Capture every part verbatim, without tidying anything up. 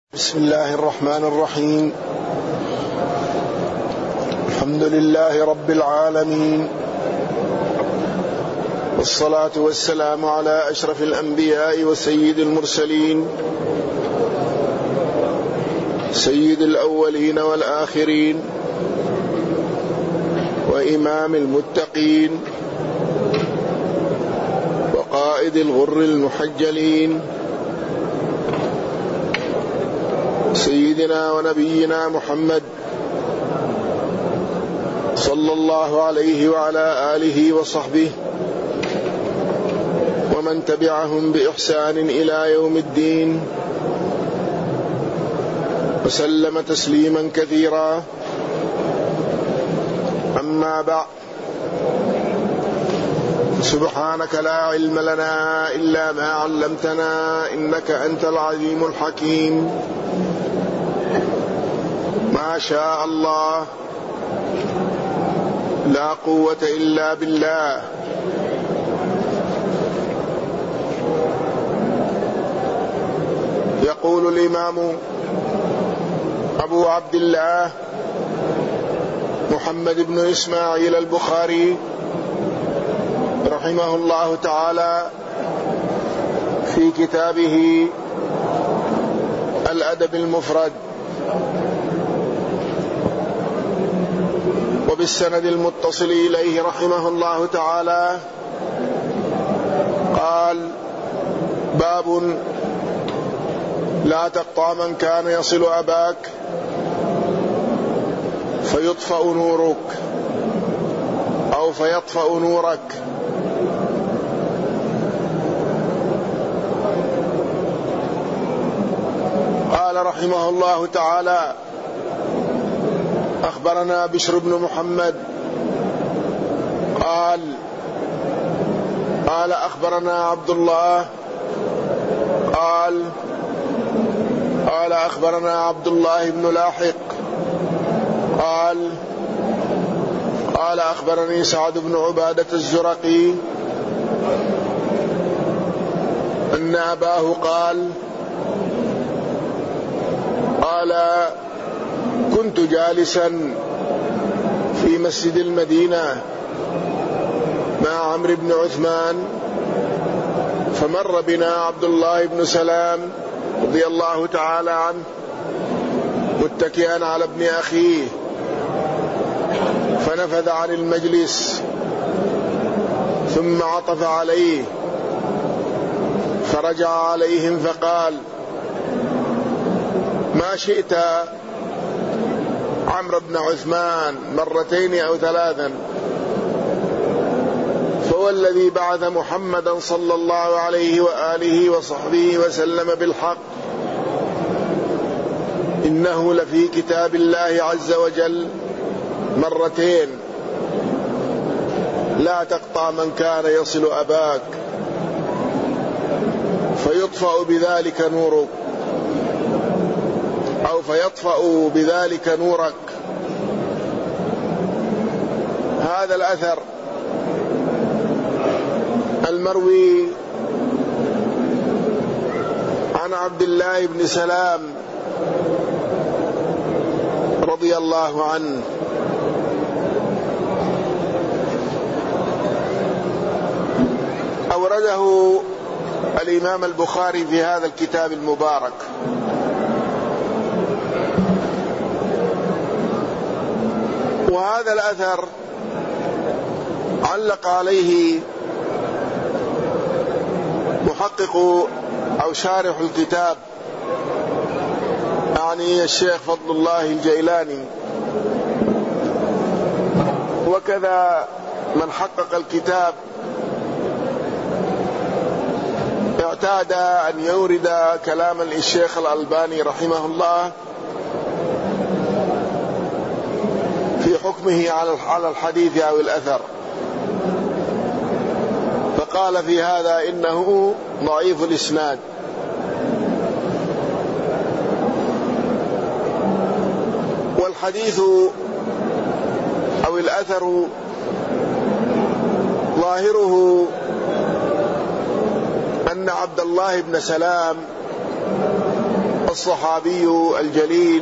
بسم الله الرحمن الرحيم. الحمد لله رب العالمين، والصلاة والسلام على أشرف الأنبياء وسيد المرسلين، سيد الأولين والآخرين، وإمام المتقين، وقائد الغر المحجلين، سيدنا ونبينا محمد صلى الله عليه وعلى آله وصحبه ومن تبعهم بإحسان إلى يوم الدين، وسلم تسليما كثيرا. أما بعد، سبحانك لا علم لنا إلا ما علمتنا إنك أنت العليم الحكيم. ما شاء الله لا قوة إلا بالله. يقول الإمام أبو عبد الله محمد بن إسماعيل البخاري رحمه الله تعالى في كتابه الأدب المفرد وبالسند المتصل إليه رحمه الله تعالى قال: باب لا تقطع من كان يصل أباك فيطفأ نورك أو فيطفأ نورك. قال رحمه الله تعالى: أخبرنا بشر بن محمد قال قال أخبرنا عبد الله قال قال أخبرنا عبد الله بن لاحق قال قال أخبرني سعد بن عبادة الزرقي أن أباه قال قال كنت جالسا في مسجد المدينة مع عمرو بن عثمان، فمر بنا عبد الله بن سلام رضي الله تعالى عنه متكئا على ابن أخيه، فنفذ عن المجلس ثم عطف عليه فرجع عليهم فقال: ما شئت عمرو بن عثمان مرتين أو ثلاثا، فوالذي بعث محمدا صلى الله عليه وآله وصحبه وسلم بالحق إنه لفي كتاب الله عز وجل مرتين: لا تقطع من كان يصل أباك فيطفأ بذلك نورك أو فيطفأ بذلك نورك. هذا الأثر المروي عن عبد الله بن سلام رضي الله عنه أورده الإمام البخاري في هذا الكتاب المبارك. وهذا الأثر علق عليه محقق أو شارح الكتاب، يعني الشيخ فضل الله الجيلاني، وكذا من حقق الكتاب اعتاد أن يورد كلام الشيخ الألباني رحمه الله في حكمه على الحديث أو الأثر، فقال في هذا إنه ضعيف الإسناد. والحديث أو الأثر ظاهره أن عبد الله بن سلام الصحابي الجليل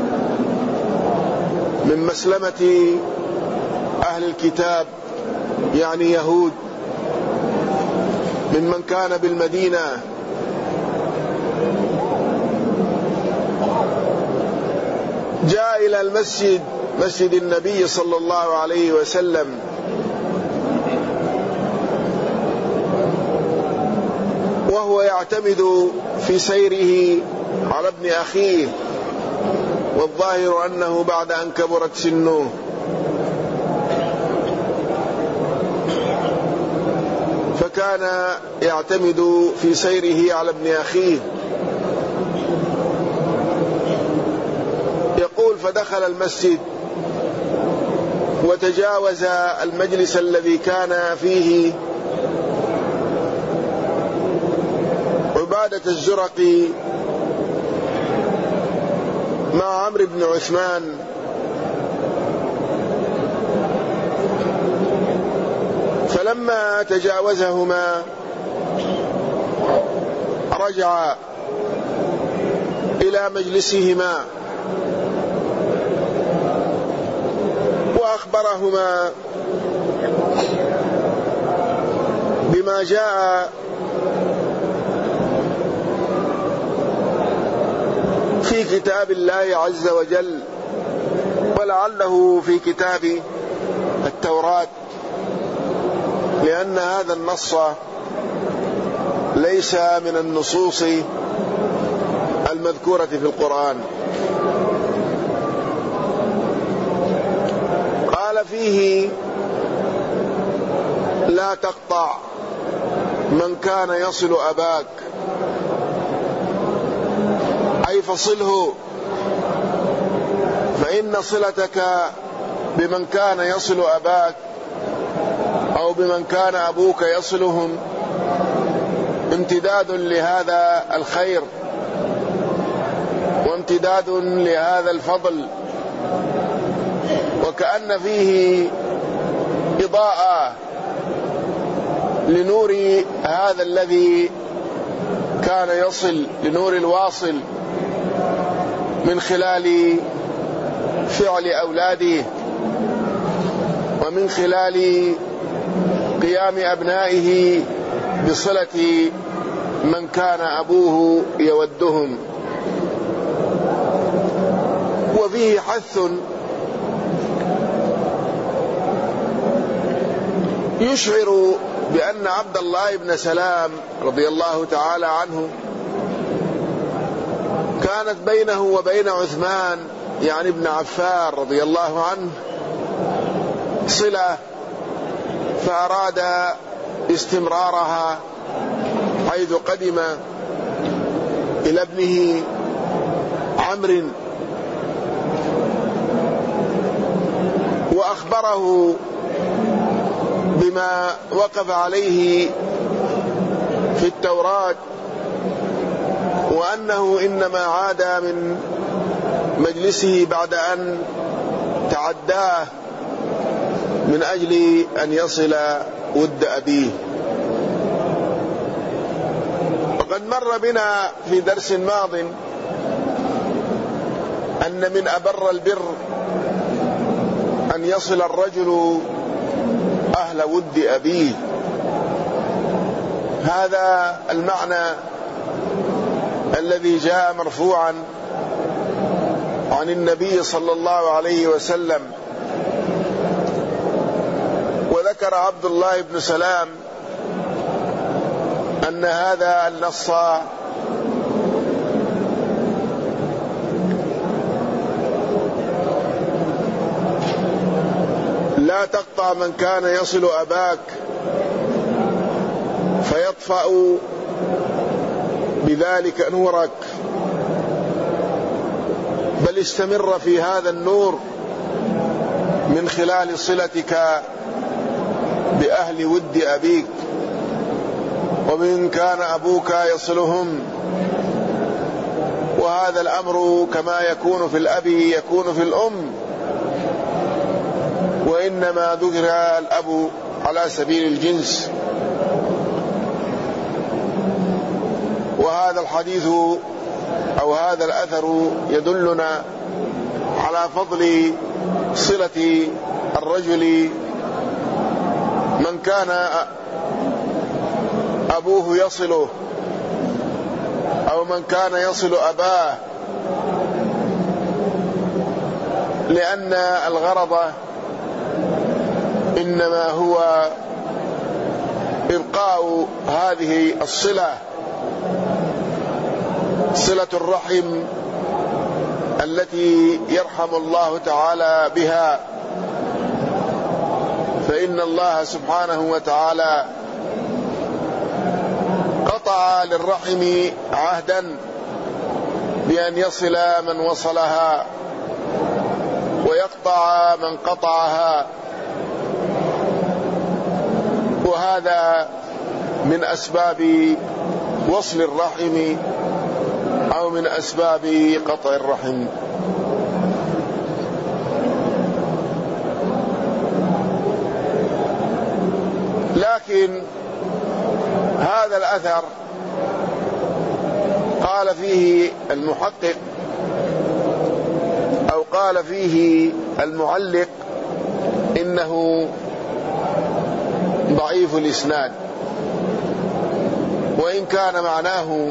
من مسلمة أهل الكتاب يعني يهود، ممن كان بالمدينة، جاء إلى المسجد مسجد النبي صلى الله عليه وسلم وهو يعتمد في سيره على ابن أخيه، والظاهر أنه بعد أن كبرت سنه، فكان يعتمد في سيره على ابن أخيه. يقول: فدخل المسجد وتجاوز المجلس الذي كان فيه عبادة الزرقي مع عمرو بن عثمان، فلما تجاوزهما رجع إلى مجلسهما وأخبرهما بما جاء في كتاب الله عز وجل، ولعله في كتاب التوراة، لأن هذا النص ليس من النصوص المذكورة في القرآن. قال فيه: لا تقطع من كان يصل أباك، أي فصله، فإن صلتك بمن كان يصل أباك أو بمن كان أبوك يصلهم امتداد لهذا الخير وامتداد لهذا الفضل، وكأن فيه إضاءة لنور هذا الذي كان يصل، لنور الواصل، من خلال فعل أولاده ومن خلال قيام أبنائه بصلة من كان أبوه يودهم. وفيه حث يشعر بأن عبد الله بن سلام رضي الله تعالى عنه كانت بينه وبين عثمان يعني ابن عفان رضي الله عنه صلة، فأراد استمرارها حيث قدم إلى ابنه عمرو وأخبره بما وقف عليه في التوراة، وأنه إنما عاد من مجلسه بعد أن تعداه من أجل أن يصل ود أبيه. وقد مر بنا في درس ماض أن من أبر البر أن يصل الرجل أهل ود أبيه. هذا المعنى الذي جاء مرفوعا عن النبي صلى الله عليه وسلم. وذكر عبد الله بن سلام أن هذا النص لا تقطع من كان يصل أباك فيطفأ بذلك نورك، بل استمر في هذا النور من خلال صلتك بأهل ود أبيك، ومن كان أبوك يصلهم. وهذا الأمر كما يكون في الأب يكون في الأم، وإنما ذكر الأب على سبيل الجنس. وهذا وهذا الحديث أو هذا الأثر يدلنا على فضل صلة الرجل من كان أبوه يصله أو من كان يصل أباه، لأن الغرض إنما هو إبقاء هذه الصلة، صلة الرحم التي يرحم الله تعالى بها، فإن الله سبحانه وتعالى قطع للرحم عهدا بأن يصل من وصلها ويقطع من قطعها، وهذا من أسباب وصل الرحم أو من أسباب قطع الرحم. لكن هذا الأثر قال فيه المحقق أو قال فيه المعلق إنه ضعيف الإسناد، وإن كان معناه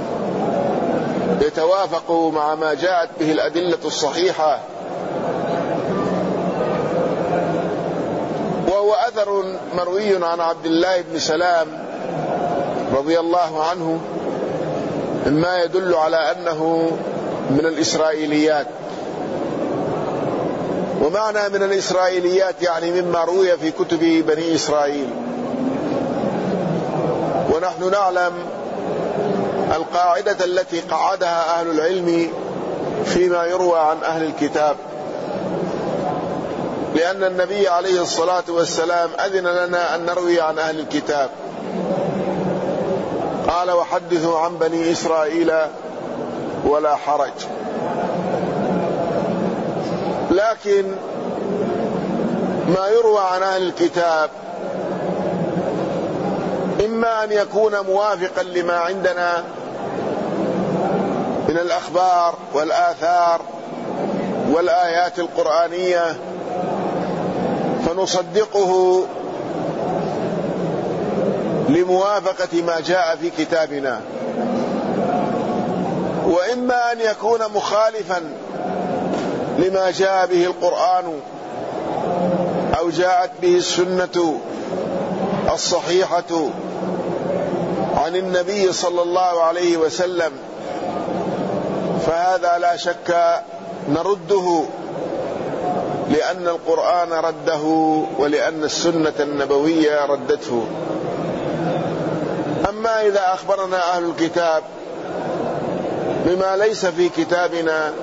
يتوافق مع ما جاءت به الأدلة الصحيحة، وهو أثر مروي عن عبد الله بن سلام رضي الله عنه مما يدل على أنه من الإسرائيليات. ومعنى من الإسرائيليات يعني مما روي في كتب بني إسرائيل، ونحن نعلم القاعدة التي قعدها أهل العلم فيما يروى عن أهل الكتاب، لأن النبي عليه الصلاة والسلام أذن لنا أن نروي عن أهل الكتاب، قال وحدثوا عن بني إسرائيل ولا حرج. لكن ما يروى عن أهل الكتاب إما أن يكون موافقا لما عندنا من الأخبار والآثار والآيات القرآنية فنصدقه لموافقة ما جاء في كتابنا، وإما أن يكون مخالفا لما جاء به القرآن أو جاءت به السنة الصحيحة عن النبي صلى الله عليه وسلم، فهذا لا شك نرده، لأن القرآن رده ولأن السنة النبوية ردته. أما إذا أخبرنا أهل الكتاب بما ليس في كتابنا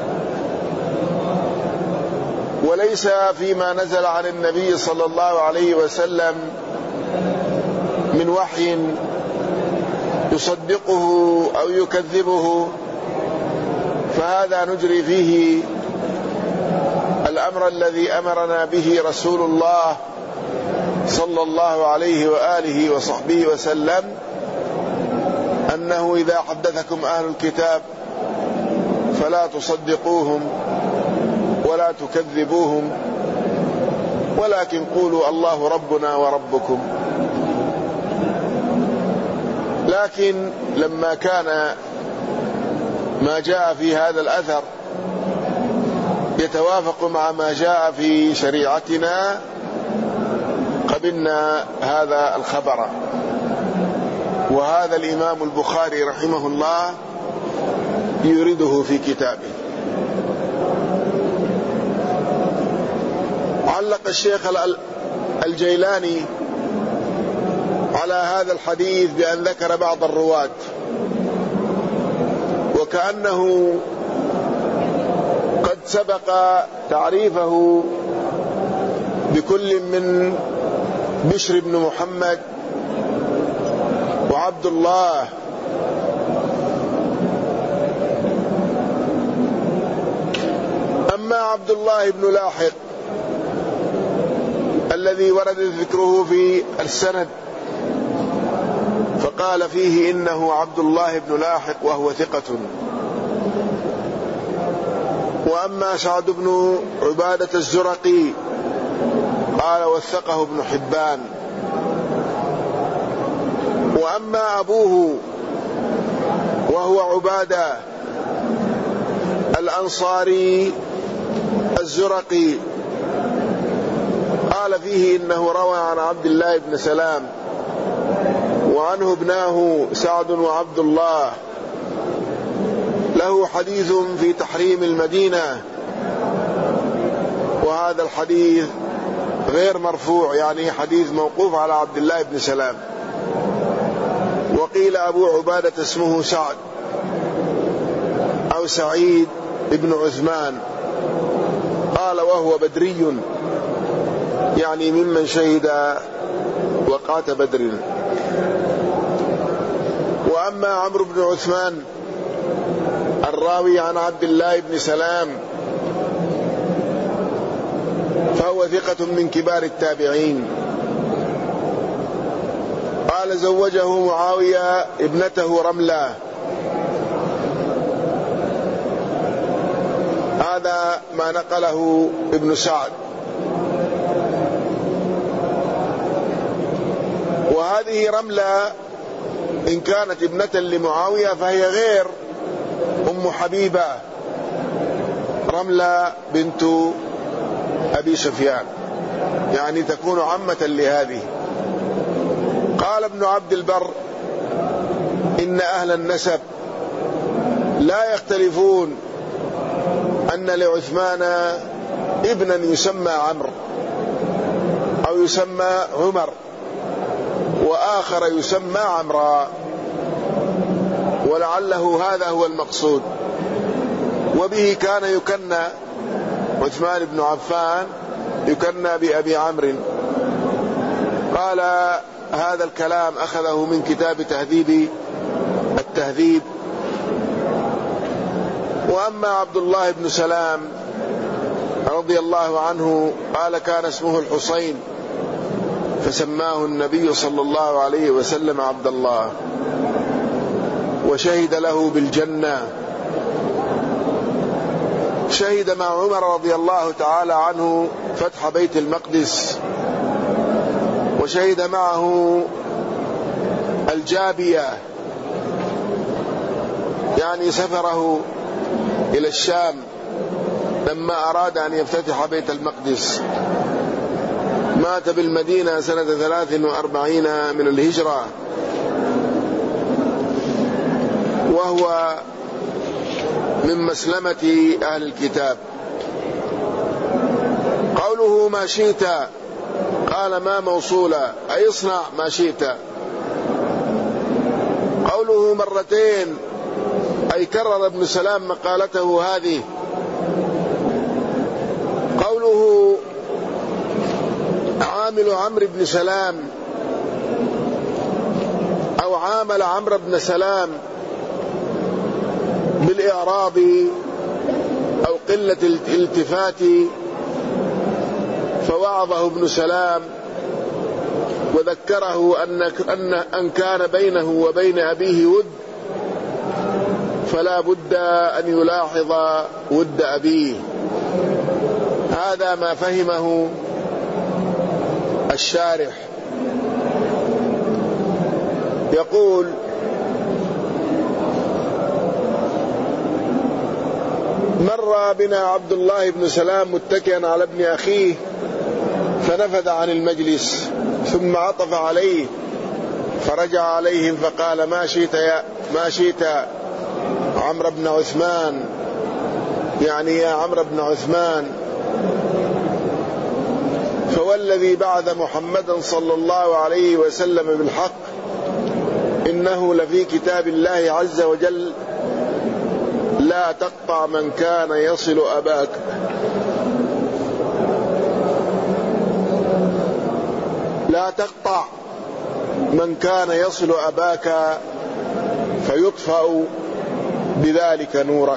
وليس فيما نزل عن النبي صلى الله عليه وسلم من وحي يصدقه أو يكذبه، فهذا نجري فيه الأمر الذي أمرنا به رسول الله صلى الله عليه وآله وصحبه وسلم، أنه إذا حدثكم أهل الكتاب فلا تصدقوهم ولا تكذبوهم، ولكن قولوا الله ربنا وربكم. لكن لما كان ما جاء في هذا الأثر يتوافق مع ما جاء في شريعتنا قبلنا هذا الخبر. وهذا الإمام البخاري رحمه الله يريده في كتابه. علق الشيخ الجيلاني على هذا الحديث بأن ذكر بعض الرواة، وكأنه قد سبق تعريفه بكل من بشر بن محمد وعبد الله أما عبد الله بن لاحق الذي ورد ذكره في السند فقال فيه إنه عبد الله بن لاحق وهو ثقة. وأما سعد بن عبادة الزرقي قال وثقه ابن حبان. وأما أبوه وهو عبادة الأنصاري الزرقي قال فيه إنه روى عن عبد الله بن سلام وعنه ابناه سعد وعبد الله، له حديث في تحريم المدينة، وهذا الحديث غير مرفوع، يعني حديث موقوف على عبد الله بن سلام. وقيل أبو عبادة اسمه سعد أو سعيد ابن عثمان، قال وهو بدري، يعني ممن شهد وقعة بدر. وأما عمرو بن عثمان الراوي عن عبد الله بن سلام فهو ثقة من كبار التابعين. قال زوجه معاوية ابنته رملة، هذا ما نقله ابن سعد. وهذه رملة إن كانت ابنة لمعاوية فهي غير أم حبيبة رملة بنت أبي سفيان، يعني تكون عمة لهذه. قال ابن عبد البر إن أهل النسب لا يختلفون أن لعثمان ابنا يسمى عمرو أو يسمى عمر وآخر يسمى عمرا، ولعله هذا هو المقصود. وبه كان يكنى عثمان بن عفان، يكنى بأبي عمرو. قال هذا الكلام أخذه من كتاب تهذيب التهذيب. وأما عبد الله بن سلام رضي الله عنه قال كان اسمه الحسين فسماه النبي صلى الله عليه وسلم عبد الله، وشهد له بالجنة. شهد مع عمر رضي الله تعالى عنه فتح بيت المقدس، وشهد معه الجابية، يعني سفره إلى الشام لما أراد أن يفتتح بيت المقدس. مات بالمدينة سنة ثلاث وأربعين من الهجرة، وهو من مسلمة أهل الكتاب. قوله ما شئت قال ما موصولة أي اصنع ما شئت. قوله مرتين أي كرر ابن سلام مقالته هذه. قوله عامل عمرو بن سلام أو عامل عمرو بن سلام بالإعراض أو قلة الالتفات، فوعظه ابن سلام وذكره أن أن أن كان بينه وبين أبيه ود، فلا بد أن يلاحظ ود أبيه. هذا ما فهمه الشارح. يقول مر بنا عبد الله بن سلام متكئا على ابن أخيه فنفذ عن المجلس، ثم عطف عليه فرجع عليهم فقال ما شئت يا ما شئت عمرو بن عثمان، يعني يا عمرو بن عثمان. فوالذي بعث محمدا صلى الله عليه وسلم بالحق إنه لفي كتاب الله عز وجل لا تقطع من كان يصل أباك. لا تقطع من كان يصل أباك فيطفأ بذلك نورك.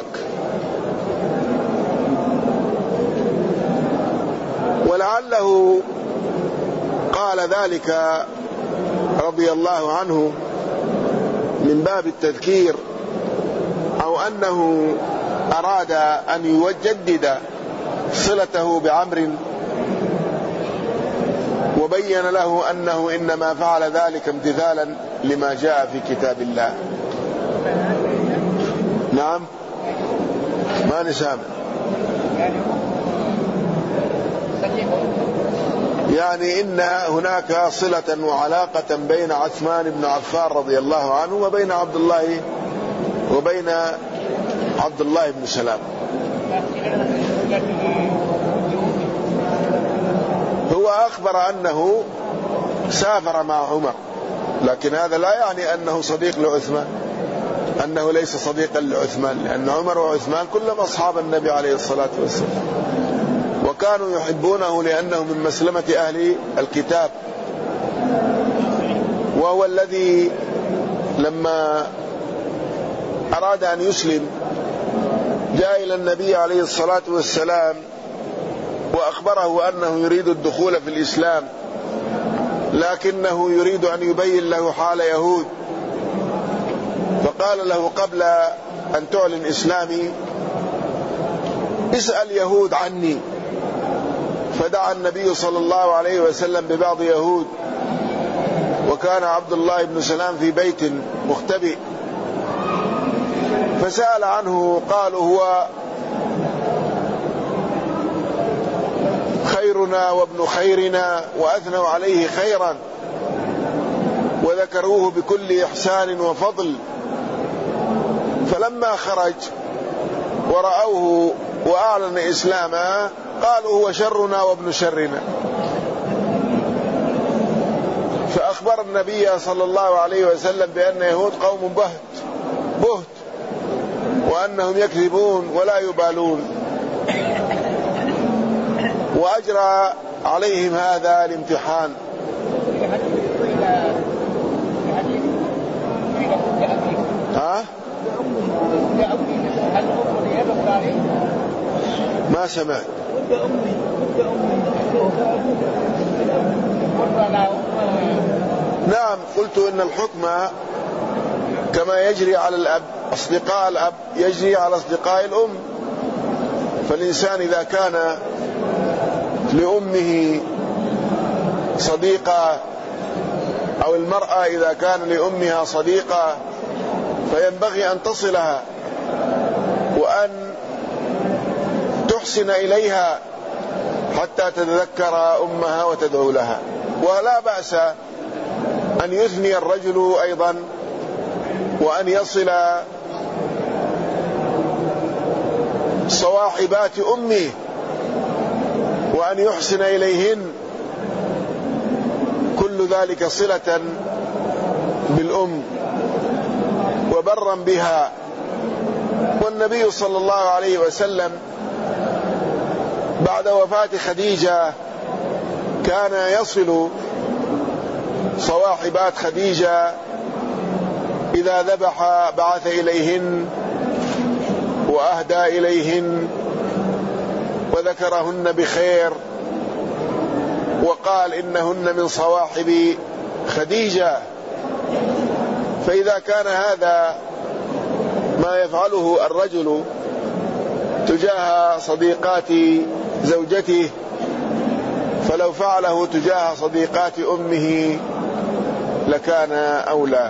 ولعله قال ذلك رضي الله عنه من باب التذكير أو أنه أراد أن يجدد صلته بعمر وبين له أنه إنما فعل ذلك امتثالا لما جاء في كتاب الله. نعم ما نسامع. يعني إن هناك صلة وعلاقة بين عثمان بن عفان رضي الله عنه وبين عبد الله وبين عبد الله بن سلام. هو أخبر أنه سافر مع عمر، لكن هذا لا يعني أنه صديق لعثمان، أنه ليس صديقا لعثمان، لأن عمر وعثمان كلهم أصحاب النبي عليه الصلاة والسلام، وكانوا يحبونه لأنه من مسلمة أهل الكتاب، وهو الذي لما أراد أن يسلم جاء إلى النبي عليه الصلاة والسلام وأخبره أنه يريد الدخول في الإسلام، لكنه يريد أن يبين له حال يهود، فقال له قبل أن تعلن إسلامي اسأل يهود عني. فدعا النبي صلى الله عليه وسلم ببعض يهود، وكان عبد الله بن سلام في بيت مختبئ، فسأل عنه، قالوا هو خيرنا وابن خيرنا، وأثنوا عليه خيرا وذكروه بكل إحسان وفضل. فلما خرج ورأوه وأعلن إسلاما قالوا هو شرنا وابن شرنا. فأخبر النبي صلى الله عليه وسلم بأن يهود قوم بهت بهت وأنهم يكذبون ولا يبالون، وأجرى عليهم هذا الامتحان. ها؟ ما سمعت. نعم، قلت إن الحكم كما يجري على الأب أصدقاء الأب يجري على أصدقاء الأم. فالإنسان إذا كان لأمه صديقة، أو المرأة إذا كان لأمها صديقة، فينبغي أن تصلها وأن تحسن إليها حتى تتذكر أمها وتدعو لها. ولا بأس أن يثني الرجل أيضا وأن يصل صواحبات أمه وأن يحسن إليهن، كل ذلك صلة بالأم وبرا بها. والنبي صلى الله عليه وسلم بعد وفاة خديجة كان يصل صواحبات خديجة، إذا ذبح بعث إليهن وأهدى إليهن وذكرهن بخير، وقال إنهن من صواحب خديجة. فإذا كان هذا ما يفعله الرجل تجاه صديقات زوجته، فلو فعله تجاه صديقات أمه لكان أولى.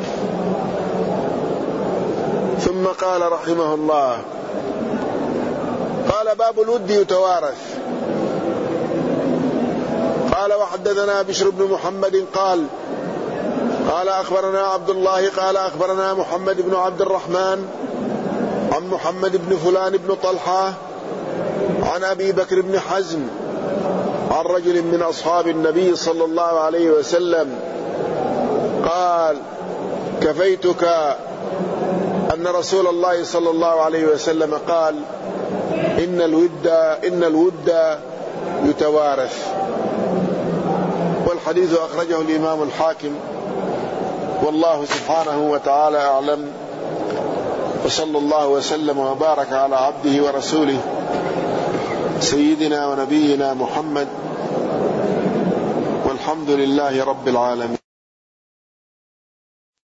ثم قال رحمه الله: قال باب الود يتوارث. قال وحدثنا بشر بن محمد قال قال أخبرنا عبد الله قال أخبرنا محمد بن عبد الرحمن عن محمد بن فلان بن طلحة عن أبي بكر بن حزم عن رجل من أصحاب النبي صلى الله عليه وسلم قال: كفيتك أن رسول الله صلى الله عليه وسلم قال: إن الود إن الود يتوارث. والحديث أخرجه الإمام الحاكم، والله سبحانه وتعالى أعلم، وصلى الله وسلم وبارك على عبده ورسوله سيدنا ونبينا محمد، والحمد لله رب العالمين.